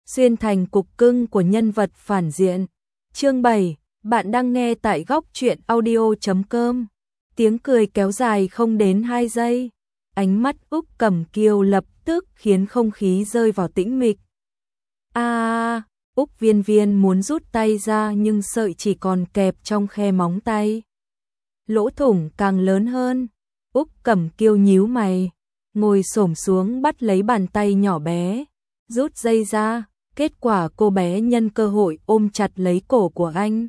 xuyên thành cục cưng của nhân vật phản diện. Chương 7, bạn đang nghe tại góc truyện audio.com. Tiếng cười kéo dài không đến 2 giây. Ánh mắt Úc Cẩm Kiều lập tức khiến không khí rơi vào tĩnh mịch. Úc Viên Viên muốn rút tay ra nhưng sợi chỉ còn kẹp trong khe móng tay. Lỗ thủng càng lớn hơn. Úc Cẩm Kiều nhíu mày, ngồi xổm xuống bắt lấy bàn tay nhỏ bé, rút dây ra. Kết quả cô bé nhân cơ hội ôm chặt lấy cổ của anh.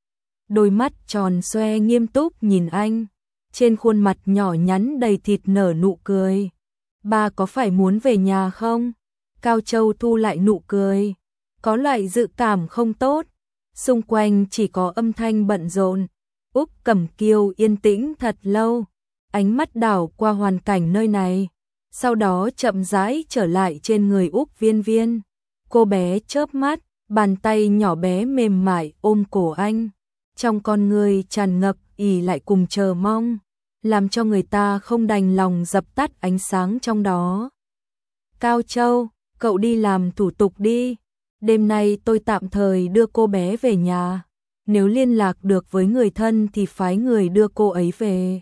Đôi mắt tròn xoe nghiêm túc nhìn anh, trên khuôn mặt nhỏ nhắn đầy thịt nở nụ cười. Ba có phải muốn về nhà không? Cao Châu thu lại nụ cười, có loại dự cảm không tốt. Xung quanh chỉ có âm thanh bận rộn. Úc Cẩm Kiều yên tĩnh thật lâu, ánh mắt đảo qua hoàn cảnh nơi này, sau đó chậm rãi trở lại trên người Úc Viên Viên. Cô bé chớp mắt, bàn tay nhỏ bé mềm mại ôm cổ anh, trong con người tràn ngập ỉ lại cùng chờ mong, làm cho người ta không đành lòng dập tắt ánh sáng trong đó. Cao Châu, cậu đi làm thủ tục đi, đêm nay tôi tạm thời đưa cô bé về nhà, nếu liên lạc được với người thân thì phái người đưa cô ấy về.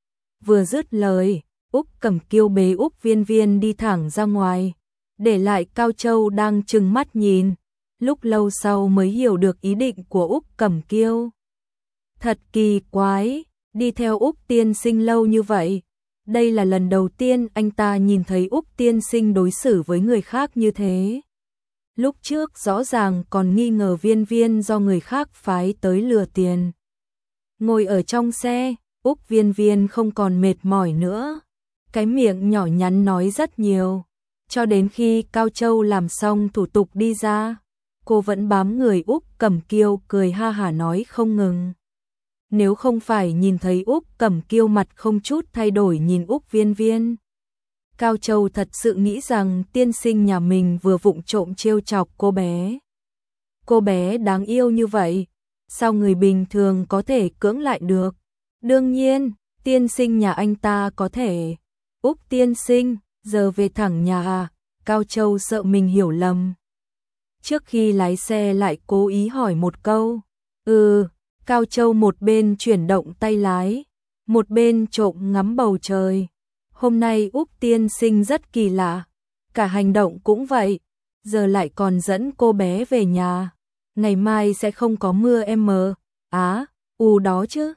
Vừa dứt lời, Úc Cẩm Kiều bế Úc Viên Viên đi thẳng ra ngoài, để lại Cao Châu đang trừng mắt nhìn, lúc lâu sau mới hiểu được ý định của Úc Cẩm Kiều. Thật kỳ quái, đi theo Úc tiên sinh lâu như vậy, đây là lần đầu tiên anh ta nhìn thấy Úc tiên sinh đối xử với người khác như thế. Lúc trước rõ ràng còn nghi ngờ Viên Viên do người khác phái tới lừa tiền. Ngồi ở trong xe, Úc Viên Viên không còn mệt mỏi nữa, cái miệng nhỏ nhắn nói rất nhiều. Cho đến khi Cao Châu làm xong thủ tục đi ra, cô vẫn bám người Úc Cẩm Kiều cười ha hả nói không ngừng. Nếu không phải nhìn thấy Úc Cẩm Kiều mặt không chút thay đổi nhìn Úc Viên Viên, Cao Châu thật sự nghĩ rằng tiên sinh nhà mình vừa vụng trộm trêu chọc cô bé. Cô bé đáng yêu như vậy, sao người bình thường có thể cưỡng lại được? Đương nhiên, tiên sinh nhà anh ta có thể. Úc tiên sinh, giờ về thẳng nhà à? Cao Châu sợ mình hiểu lầm. Trước khi lái xe lại cố ý hỏi một câu. Cao Châu một bên chuyển động tay lái, một bên trộm ngắm bầu trời. Hôm nay Úc tiên sinh rất kỳ lạ, cả hành động cũng vậy, giờ lại còn dẫn cô bé về nhà. Ngày mai sẽ không có mưa em mờ. Đó chứ.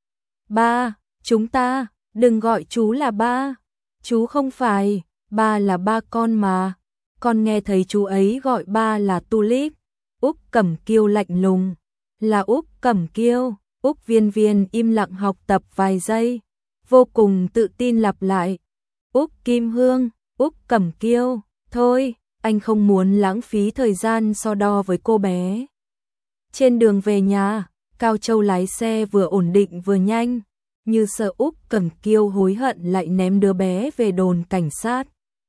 Ba, chúng ta, đừng gọi chú là ba. Chú không phải, ba là ba con mà. Con nghe thấy chú ấy gọi ba là Tulip. Úc Cẩm Kiều lạnh lùng. Là Úc Cẩm Kiều. Úc Viên Viên im lặng học tập vài giây, vô cùng tự tin lặp lại. Úc Kim Hương, Úc Cẩm Kiều. Thôi, anh không muốn lãng phí thời gian so đo với cô bé. Trên đường về nhà, Cao Châu lái xe vừa ổn định vừa nhanh, như sợ Úc Cẩm Kiều hối hận lại ném đứa bé về đồn cảnh sát.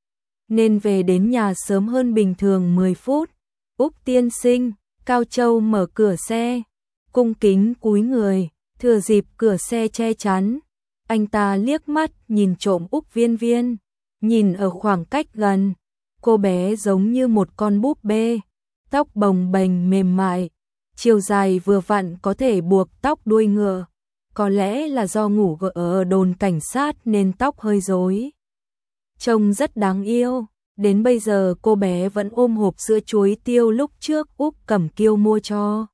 Nên về đến nhà sớm hơn bình thường 10 phút. Úc tiên sinh, Cao Châu mở cửa xe, cung kính cúi người, thừa dịp cửa xe che chắn. Anh ta liếc mắt nhìn trộm Úc Viên Viên, nhìn ở khoảng cách gần, cô bé giống như một con búp bê, tóc bồng bềnh mềm mại, chiều dài vừa vặn có thể buộc tóc đuôi ngựa. Có lẽ là do ngủ ở đồn cảnh sát nên tóc hơi rối. Trông rất đáng yêu, đến bây giờ cô bé vẫn ôm hộp sữa chuối tiêu lúc trước Úc Cẩm Kiều mua cho.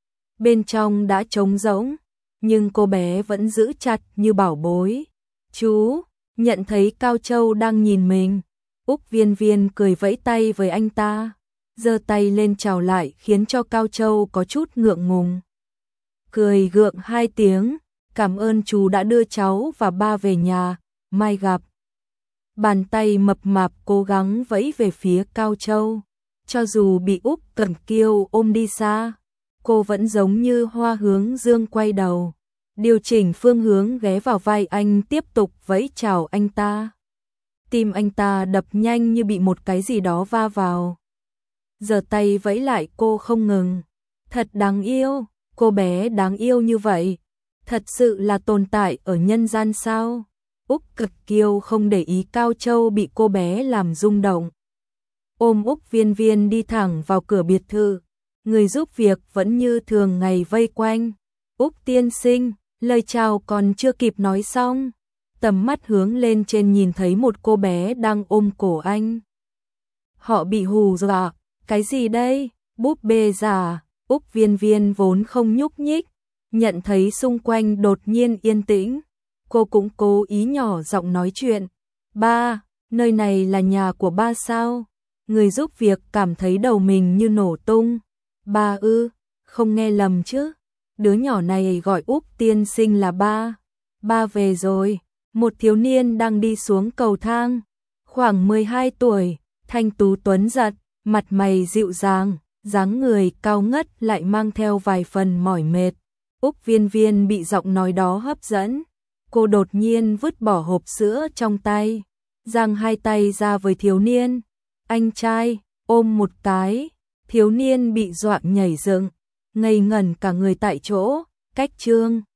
Bên trong đã trống rỗng, nhưng cô bé vẫn giữ chặt như bảo bối. Chú, nhận thấy Cao Châu đang nhìn mình, Úc Viên Viên cười vẫy tay với anh ta, giơ tay lên chào lại khiến cho Cao Châu có chút ngượng ngùng. Cười gượng 2 tiếng, cảm ơn chú đã đưa cháu và ba về nhà, mai gặp. Bàn tay mập mạp cố gắng vẫy về phía Cao Châu, cho dù bị Úc Cẩm Kiều ôm đi xa, cô vẫn giống như hoa hướng dương quay đầu, điều chỉnh phương hướng ghé vào vai anh tiếp tục vẫy chào anh ta. Tim anh ta đập nhanh như bị một cái gì đó va vào. Giơ tay vẫy lại cô không ngừng. Thật đáng yêu, cô bé đáng yêu như vậy, thật sự là tồn tại ở nhân gian sao? Úc Cẩm Kiều không để ý Cao Châu bị cô bé làm rung động. ôm Úc Viên Viên đi thẳng vào cửa biệt thự. Người giúp việc vẫn như thường ngày vây quanh. Úc tiên sinh, lời chào còn chưa kịp nói xong. Tầm mắt hướng lên trên nhìn thấy một cô bé đang ôm cổ anh. Họ bị hù dọa, cái gì đây? Búp bê già. Úc Viên Viên vốn không nhúc nhích, nhận thấy xung quanh đột nhiên yên tĩnh. Cô cũng cố ý nhỏ giọng nói chuyện. Ba, nơi này là nhà của ba sao? Người giúp việc cảm thấy đầu mình như nổ tung. Ba ư, không nghe lầm chứ? Đứa nhỏ này gọi Úc tiên sinh là ba. Ba về rồi. Một thiếu niên đang đi xuống cầu thang, khoảng 12 tuổi, thanh tú tuấn giật, mặt mày dịu dàng, dáng người cao ngất lại mang theo vài phần mỏi mệt. Úc Viên Viên bị giọng nói đó hấp dẫn, cô đột nhiên vứt bỏ hộp sữa trong tay, giang hai tay ra với thiếu niên. Anh trai, ôm một cái. Thiếu niên bị dọa nhảy dựng, ngây ngẩn cả người tại chỗ. Cách Trương